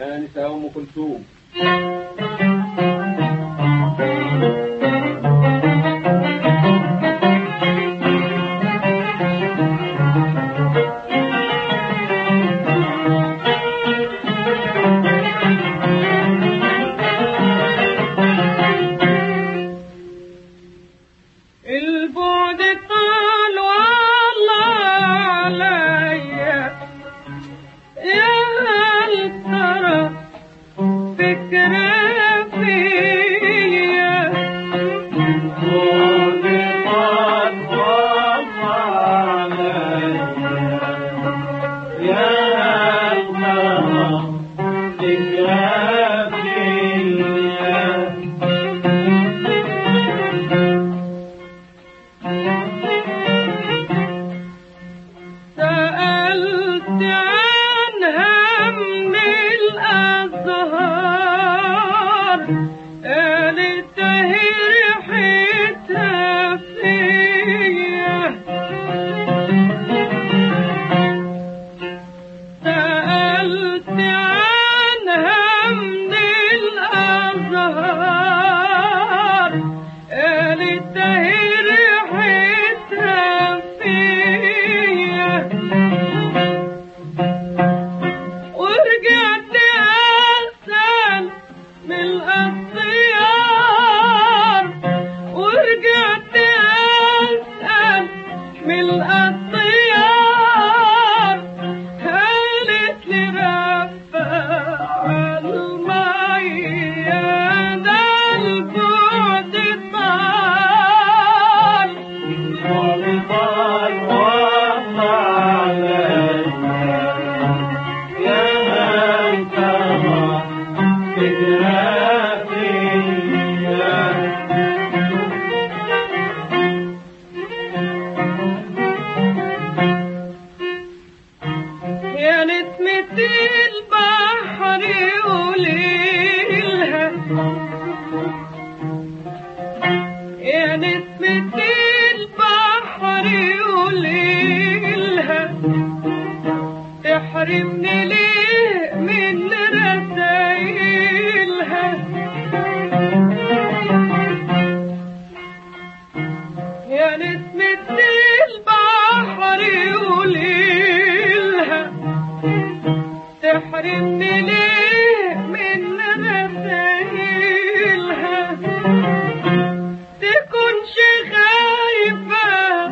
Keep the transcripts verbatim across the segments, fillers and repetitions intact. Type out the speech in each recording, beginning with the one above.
آنسة أم كلثوم. البعد طال والله عليا، يا هل ترى فكرة فيا. البعد طال والله عليا، يا هل ترى فكرة فيا. سألت عنها من الأزهار، قالت هي ريحتها فيا. سألت عنها من الأزهار، قالت هي ريحتها فيا. ورجعت أسأل من الأطيار، ورجعت أسأل من الأطيار، قالت لي رفع المية ده البعد طال. البعد طال والله عليا، يا هل ترى فكرة فيا. يا نسمة البحر قوليلها، يا نسمة البحر قوليلها، تحرمني ليه من رسايلها. يا نسمة البحر قوليلها، تحرمني ليه من رسايلها. تكونش خايفة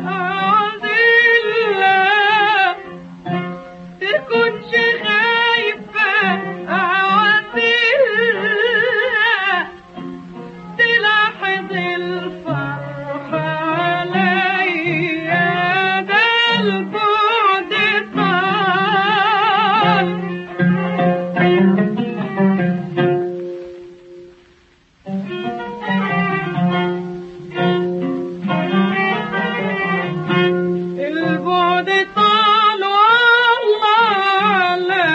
أعوذلها، تكونش خايفة أعوذلها، تلاحظ الفرح عليا ده البعد طال. البعد طال والله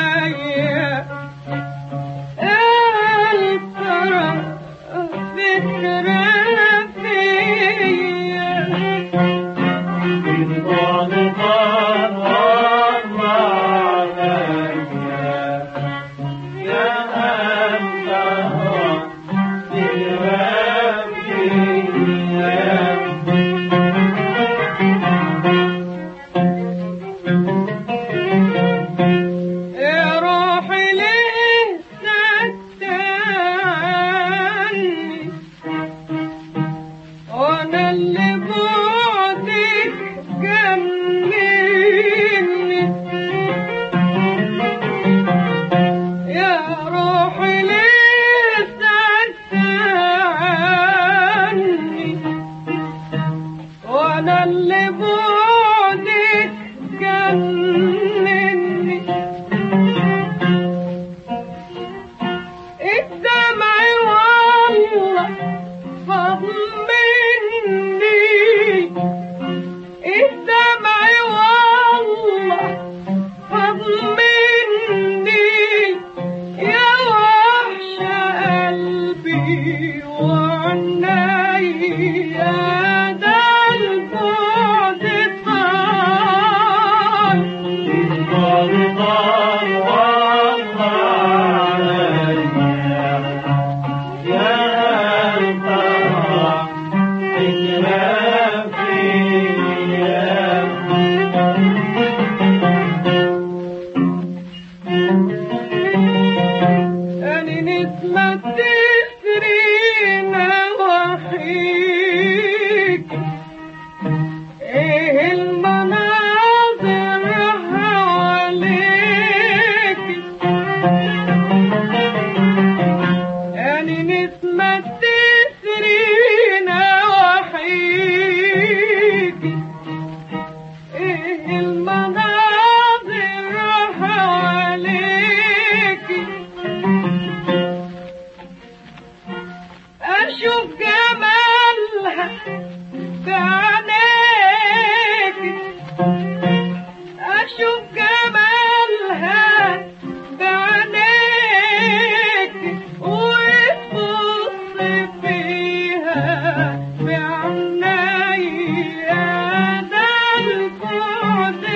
بعد